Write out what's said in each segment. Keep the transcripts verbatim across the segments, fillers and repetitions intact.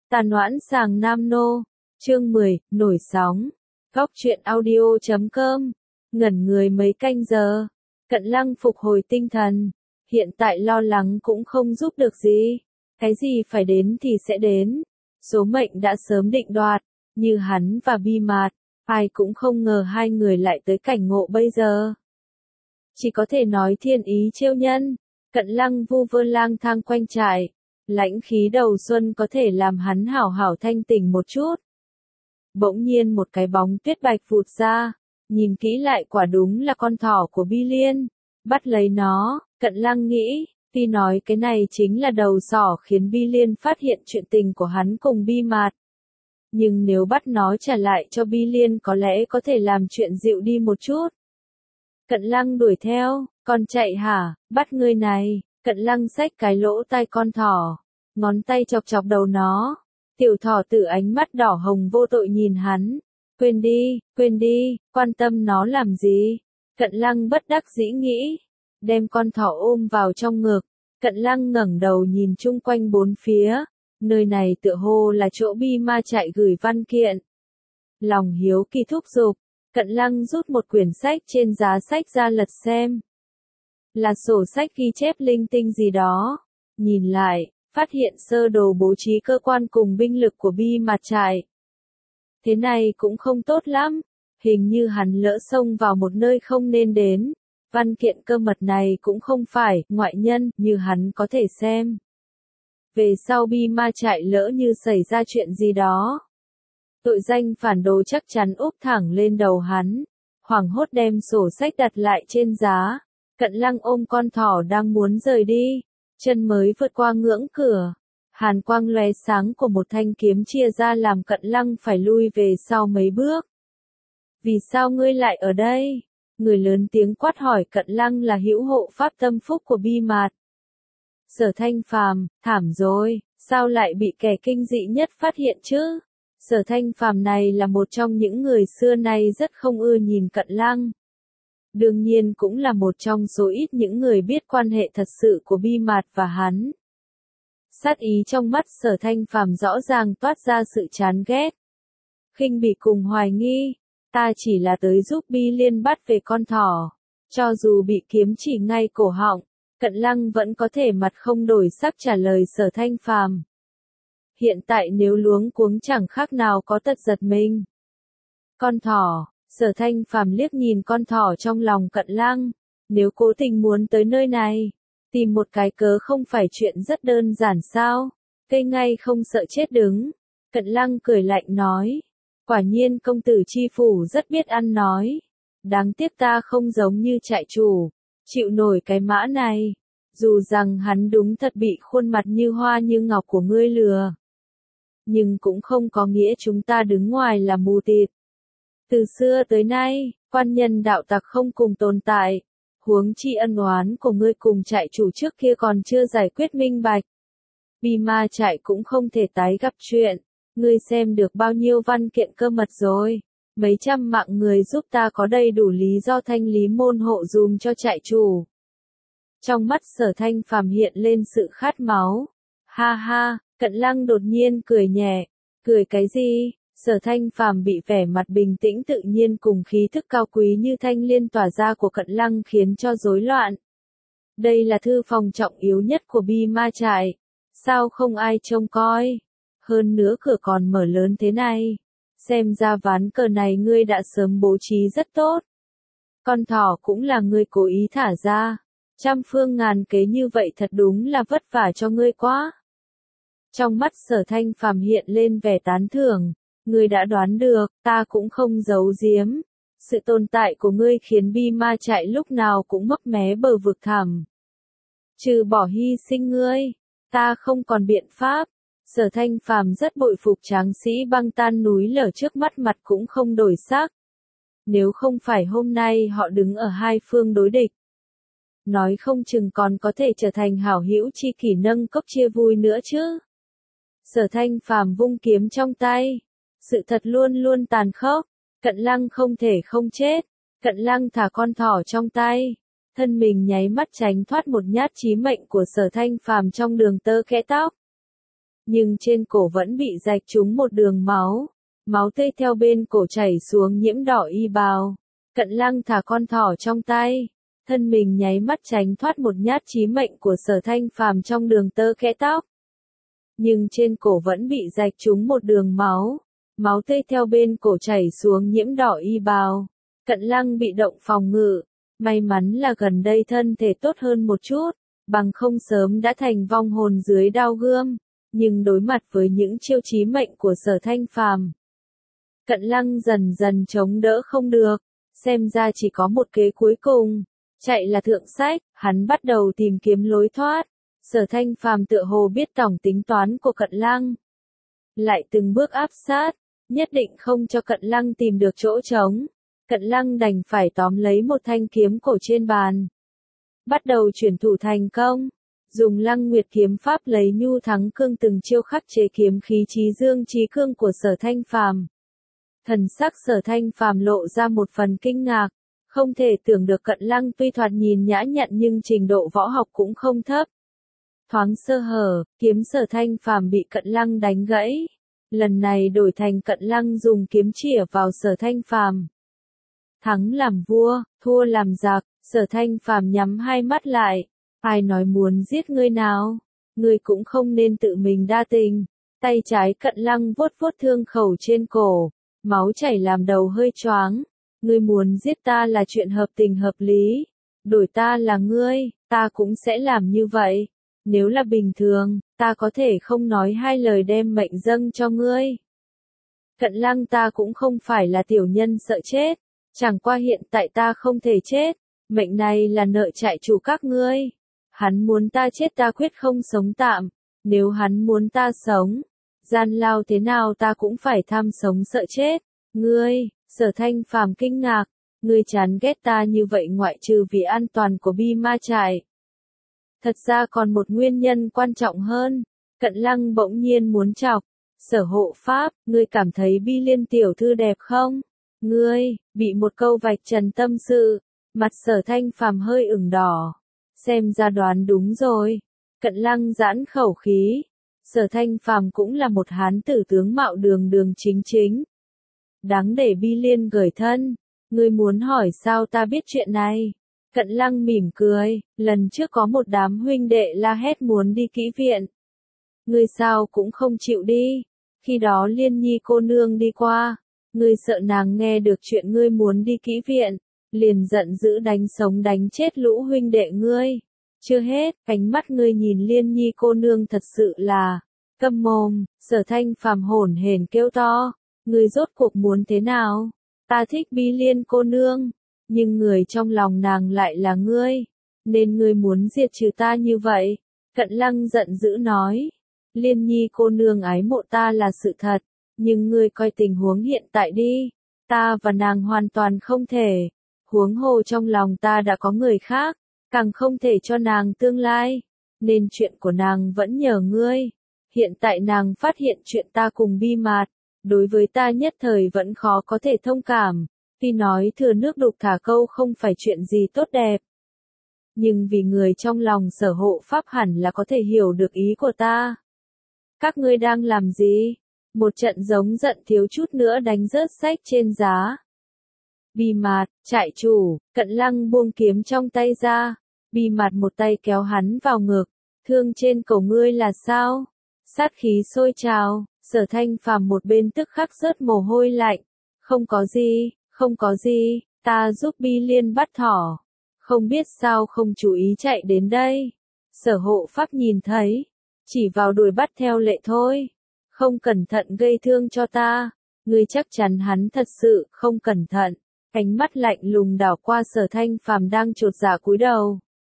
Tàn Oãn Sàng Nam Nô, chương mười, nổi sóng. Góc truyện audio chấm com. Ngẩn người mấy canh giờ. Cận Lăng phục hồi tinh thần. Hiện tại lo lắng cũng không giúp được gì. Cái gì phải đến thì sẽ đến. Số mệnh đã sớm định đoạt. Như hắn và Bi Mạt, ai cũng không ngờ hai người lại tới cảnh ngộ bây giờ. Chỉ có thể nói thiên ý trêu nhân. Cận Lăng vu vơ lang thang quanh trại. Lãnh khí đầu xuân có thể làm hắn hảo hảo thanh tỉnh một chút. Bỗng nhiên một cái bóng tuyết bạch vụt ra, nhìn kỹ lại quả đúng là con thỏ của Bi Liên. Bắt lấy nó, Cận Lăng nghĩ, tuy nói cái này chính là đầu sỏ khiến Bi Liên phát hiện chuyện tình của hắn cùng Bi Mạt. Nhưng nếu bắt nó trả lại cho Bi Liên có lẽ có thể làm chuyện dịu đi một chút. Cận Lăng đuổi theo, con chạy hả, bắt ngươi này. Cận Lăng xách cái lỗ tai con thỏ, ngón tay chọc chọc đầu nó. Tiểu thỏ tử ánh mắt đỏ hồng vô tội nhìn hắn. Quên đi, quên đi, quan tâm nó làm gì? Cận Lăng bất đắc dĩ nghĩ, đem con thỏ ôm vào trong ngực. Cận Lăng ngẩng đầu nhìn chung quanh bốn phía, nơi này tựa hồ là chỗ Bi Ma chạy gửi văn kiện. Lòng hiếu kỳ thúc giục, Cận Lăng rút một quyển sách trên giá sách ra lật xem. Là sổ sách ghi chép linh tinh gì đó. Nhìn lại, phát hiện sơ đồ bố trí cơ quan cùng binh lực của Bi Mạt trại. Thế này cũng không tốt lắm, hình như hắn lỡ xông vào một nơi không nên đến. Văn kiện cơ mật này cũng không phải ngoại nhân như hắn có thể xem. Về sau Bi Ma trại lỡ như xảy ra chuyện gì đó, tội danh phản đồ chắc chắn úp thẳng lên đầu hắn. Hoảng hốt đem sổ sách đặt lại trên giá. Cận Lăng ôm con thỏ đang muốn rời đi, chân mới vượt qua ngưỡng cửa. Hàn quang lóe sáng của một thanh kiếm chia ra làm Cận Lăng phải lui về sau mấy bước. Vì sao ngươi lại ở đây? Người lớn tiếng quát hỏi Cận Lăng là hữu hộ pháp tâm phúc của Bi Mạt. Sở Thanh Phàm, thảm rồi, sao lại bị kẻ kinh dị nhất phát hiện chứ? Sở Thanh Phàm này là một trong những người xưa nay rất không ưa nhìn Cận Lăng. Đương nhiên cũng là một trong số ít những người biết quan hệ thật sự của Bi Mạt và hắn. Sát ý trong mắt Sở Thanh Phàm rõ ràng toát ra sự chán ghét. Khinh bỉ cùng hoài nghi, ta chỉ là tới giúp Bi Liên bắt về con thỏ. Cho dù bị kiếm chỉ ngay cổ họng, Cận Lăng vẫn có thể mặt không đổi sắc trả lời Sở Thanh Phàm. Hiện tại nếu luống cuống chẳng khác nào có tật giật mình. Con thỏ. Sở Thanh Phàm liếc nhìn con thỏ trong lòng Cận Lăng. Nếu cố tình muốn tới nơi này, tìm một cái cớ không phải chuyện rất đơn giản sao? Cây ngay không sợ chết đứng. Cận Lăng cười lạnh nói. Quả nhiên công tử chi phủ rất biết ăn nói. Đáng tiếc ta không giống như trại chủ, chịu nổi cái mã này. Dù rằng hắn đúng thật bị khuôn mặt như hoa như ngọc của ngươi lừa. Nhưng cũng không có nghĩa chúng ta đứng ngoài là mù tịt. Từ xưa tới nay, quan nhân đạo tặc không cùng tồn tại, huống chi ân oán của ngươi cùng trại chủ trước kia còn chưa giải quyết minh bạch. Bi Ma trại cũng không thể tái gặp chuyện, ngươi xem được bao nhiêu văn kiện cơ mật rồi, mấy trăm mạng người giúp ta có đầy đủ lý do thanh lý môn hộ dùm cho trại chủ. Trong mắt Sở Thanh Phàm hiện lên sự khát máu. Ha ha, Cận Lăng đột nhiên cười nhẹ, cười cái gì? Sở Thanh Phàm bị vẻ mặt bình tĩnh tự nhiên cùng khí thức cao quý như thanh liên tỏa ra của Cận Lăng khiến cho rối loạn. Đây là thư phòng trọng yếu nhất của Bi Ma trại. Sao không ai trông coi? Hơn nữa cửa còn mở lớn thế này. Xem ra ván cờ này ngươi đã sớm bố trí rất tốt. Con thỏ cũng là ngươi cố ý thả ra. Trăm phương ngàn kế như vậy thật đúng là vất vả cho ngươi quá. Trong mắt Sở Thanh Phàm hiện lên vẻ tán thưởng. Ngươi đã đoán được, ta cũng không giấu giếm. Sự tồn tại của ngươi khiến Bi Ma trại lúc nào cũng mấp mé bờ vực thẳm. Trừ bỏ hy sinh ngươi, ta không còn biện pháp. Sở Thanh Phàm rất bội phục tráng sĩ băng tan núi lở trước mắt mặt cũng không đổi sắc. Nếu không phải hôm nay họ đứng ở hai phương đối địch, nói không chừng còn có thể trở thành hảo hữu chi kỷ nâng cốc chia vui nữa chứ. Sở Thanh Phàm vung kiếm trong tay. Sự thật luôn luôn tàn khốc. Cận Lăng không thể không chết. Cận Lăng thả con thỏ trong tay. Thân mình nháy mắt tránh thoát một nhát chí mệnh của Sở Thanh Phàm trong đường tơ kẽ tóc. nhưng trên cổ vẫn bị rạch trúng một đường máu. Máu tươi theo bên cổ chảy xuống nhiễm đỏ y bào. Cận Lăng thả con thỏ trong tay, thân mình nháy mắt tránh thoát một nhát chí mệnh của Sở Thanh Phàm trong đường tơ kẽ tóc. Nhưng trên cổ vẫn bị rạch trúng một đường máu, máu tươi theo bên cổ chảy xuống nhiễm đỏ y bào. Cận Lăng bị động phòng ngự, may mắn là gần đây thân thể tốt hơn một chút, bằng không sớm đã thành vong hồn dưới đao gươm, nhưng đối mặt với những chiêu chí mệnh của Sở Thanh Phàm, Cận Lăng dần dần chống đỡ không được, xem ra chỉ có một kế cuối cùng, chạy là thượng sách, hắn bắt đầu tìm kiếm lối thoát. Sở Thanh Phàm tựa hồ biết tổng tính toán của Cận Lăng, lại từng bước áp sát, nhất định không cho Cận Lăng tìm được chỗ trống. Cận Lăng đành phải tóm lấy một thanh kiếm cổ trên bàn, bắt đầu chuyển thủ thành công, dùng Lăng Nguyệt kiếm pháp lấy nhu thắng cương từng chiêu khắc chế kiếm khí chí dương chí cương của Sở Thanh Phàm. Thần sắc Sở Thanh Phàm lộ ra một phần kinh ngạc, không thể tưởng được Cận Lăng tuy thoạt nhìn nhã nhặn nhưng trình độ võ học cũng không thấp. Thoáng sơ hở, kiếm Sở Thanh Phàm bị Cận Lăng đánh gãy. Lần này đổi thành Cận Lăng dùng kiếm chĩa vào Sở Thanh Phàm. Thắng làm vua, thua làm giặc, Sở Thanh Phàm nhắm hai mắt lại. Ai nói muốn giết ngươi nào? Ngươi cũng không nên tự mình đa tình. Tay trái Cận Lăng vuốt vuốt thương khẩu trên cổ, máu chảy làm đầu hơi choáng. Ngươi muốn giết ta là chuyện hợp tình hợp lý. Đổi ta là ngươi, ta cũng sẽ làm như vậy. Nếu là bình thường, ta có thể không nói hai lời đem mệnh dâng cho ngươi. Cận Lăng ta cũng không phải là tiểu nhân sợ chết, chẳng qua hiện tại ta không thể chết, mệnh này là nợ trại chủ các ngươi. Hắn muốn ta chết ta quyết không sống tạm, nếu hắn muốn ta sống, gian lao thế nào ta cũng phải tham sống sợ chết. Ngươi, Sở Thanh Phàm kinh ngạc, ngươi chán ghét ta như vậy ngoại trừ vì an toàn của Bi Ma trại. Thật ra còn một nguyên nhân quan trọng hơn. Cận Lăng bỗng nhiên muốn chọc. Sở Hộ Pháp, ngươi cảm thấy Bi Liên tiểu thư đẹp không? Ngươi, bị một câu vạch trần tâm sự. Mặt Sở Thanh Phàm hơi ửng đỏ. Xem ra đoán đúng rồi. Cận Lăng giãn khẩu khí. Sở Thanh Phàm cũng là một hán tử tướng mạo đường đường chính chính. Đáng để Bi Liên gởi thân. Ngươi muốn hỏi sao ta biết chuyện này? Cận Lăng mỉm cười, lần trước có một đám huynh đệ la hét muốn đi kỹ viện. Ngươi sao cũng không chịu đi, khi đó Liên Nhi cô nương đi qua, ngươi sợ nàng nghe được chuyện ngươi muốn đi kỹ viện, liền giận dữ đánh sống đánh chết lũ huynh đệ ngươi. Chưa hết, ánh mắt ngươi nhìn Liên Nhi cô nương thật sự là, câm mồm. Sở Thanh Phàm hổn hển kêu to, ngươi rốt cuộc muốn thế nào? Ta thích Bi Liên cô nương. Nhưng người trong lòng nàng lại là ngươi, nên ngươi muốn diệt trừ ta như vậy. Cận Lăng giận dữ nói, Liên Nhi cô nương ái mộ ta là sự thật, nhưng ngươi coi tình huống hiện tại đi, ta và nàng hoàn toàn không thể, huống hồ trong lòng ta đã có người khác, càng không thể cho nàng tương lai, nên chuyện của nàng vẫn nhờ ngươi. Hiện tại nàng phát hiện chuyện ta cùng Bi Mạt, đối với ta nhất thời vẫn khó có thể thông cảm. Tuy nói thừa nước đục thả câu không phải chuyện gì tốt đẹp, nhưng vì người trong lòng Sở Hộ Pháp hẳn là có thể hiểu được ý của ta. Các ngươi đang làm gì? Một trận giống giận thiếu chút nữa đánh rớt sách trên giá. Bi Mạt, trại chủ. Cận Lăng buông kiếm trong tay ra. Bi Mạt một tay kéo hắn vào ngực. Thương trên cổ ngươi là sao? Sát khí sôi trào. Sở Thanh Phàm một bên tức khắc rớt mồ hôi lạnh. Không có gì. Không có gì, ta giúp Bi Liên bắt thỏ. Không biết sao không chú ý chạy đến đây. Sở Hộ Pháp nhìn thấy, chỉ vào đuổi bắt theo lệ thôi. Không cẩn thận gây thương cho ta. Ngươi chắc chắn hắn thật sự không cẩn thận. Ánh mắt lạnh lùng đảo qua Sở Thanh Phàm đang chột dạ cúi đầu.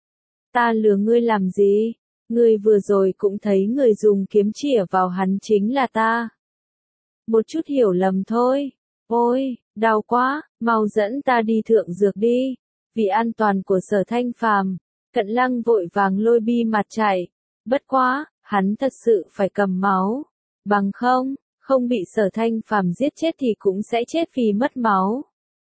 Ta lừa ngươi làm gì? Ngươi vừa rồi cũng thấy người dùng kiếm chĩa vào hắn chính là ta. Một chút hiểu lầm thôi. Ôi, đau quá, mau dẫn ta đi thượng dược đi. Vì an toàn của Sở Thanh Phàm, Cận Lăng vội vàng lôi Bi Mạt chạy. Bất quá, hắn thật sự phải cầm máu. Bằng không, không bị Sở Thanh Phàm giết chết thì cũng sẽ chết vì mất máu.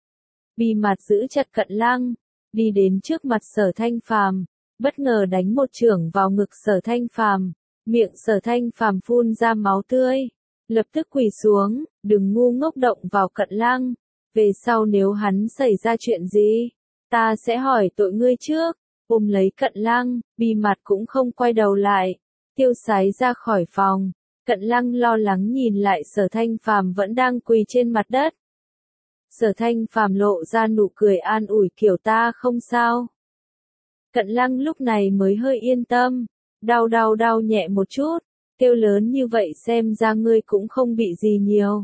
Bi Mạt giữ chặt Cận Lăng, đi đến trước mặt Sở Thanh Phàm, bất ngờ đánh một chưởng vào ngực Sở Thanh Phàm. Miệng Sở Thanh Phàm phun ra máu tươi, lập tức quỳ xuống, đừng ngu ngốc động vào Cận Lăng, về sau nếu hắn xảy ra chuyện gì, ta sẽ hỏi tội ngươi trước. Ôm lấy Cận Lăng, Bì Mặt cũng không quay đầu lại, tiêu sái ra khỏi phòng. Cận Lăng lo lắng nhìn lại Sở Thanh Phàm vẫn đang quỳ trên mặt đất. Sở Thanh Phàm lộ ra nụ cười an ủi kiểu ta không sao. Cận Lăng lúc này mới hơi yên tâm, đau đau đau nhẹ một chút, kêu lớn như vậy xem ra ngươi cũng không bị gì nhiều.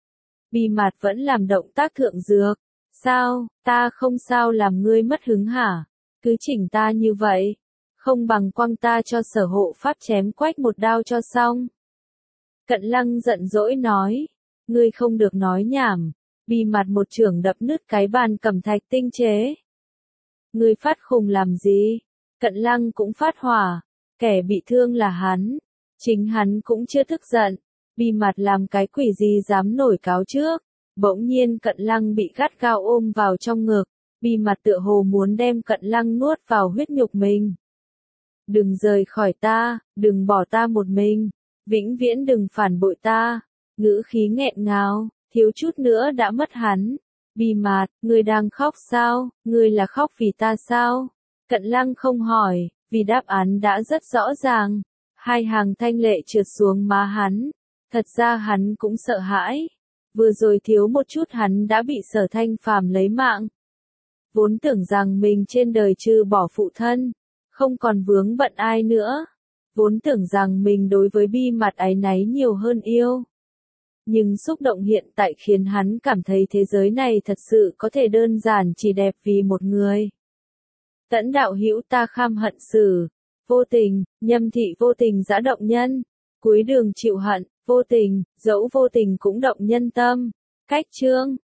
Bì Mặt vẫn làm động tác thượng dược, sao, ta không sao làm ngươi mất hứng hả, cứ chỉnh ta như vậy, không bằng quăng ta cho Sở hộ pháp chém quách một đao cho xong. Cận Lăng giận dỗi nói, ngươi không được nói nhảm. Bì Mặt một chưởng đập nứt cái bàn cẩm thạch tinh chế. Ngươi phát khùng làm gì? Cận Lăng cũng phát hỏa, kẻ bị thương là hắn, chính hắn cũng chưa tức giận. Bì Mặt làm cái quỷ gì dám nổi cáo trước. Bỗng nhiên Cận Lăng bị gắt gao ôm vào trong ngực, Bì Mặt tựa hồ muốn đem Cận Lăng nuốt vào huyết nhục mình. Đừng rời khỏi ta, đừng bỏ ta một mình, vĩnh viễn đừng phản bội ta. Ngữ khí nghẹn ngào, thiếu chút nữa đã mất hắn. Bì Mặt, ngươi đang khóc sao, ngươi là khóc vì ta sao? Cận Lăng không hỏi, vì đáp án đã rất rõ ràng. Hai hàng thanh lệ trượt xuống má hắn. Thật ra hắn cũng sợ hãi. Vừa rồi thiếu một chút hắn đã bị Sở Thanh Phàm lấy mạng. Vốn tưởng rằng mình trên đời trừ bỏ phụ thân, không còn vướng bận ai nữa. Vốn tưởng rằng mình đối với Bì Mặt áy náy nhiều hơn yêu. Nhưng xúc động hiện tại khiến hắn cảm thấy thế giới này thật sự có thể đơn giản chỉ đẹp vì một người. Tẫn đạo hữu ta kham hận xử, vô tình, Nhâm thị vô tình dã động nhân, cuối đường chịu hận, vô tình, dẫu vô tình cũng động nhân tâm. Cách chương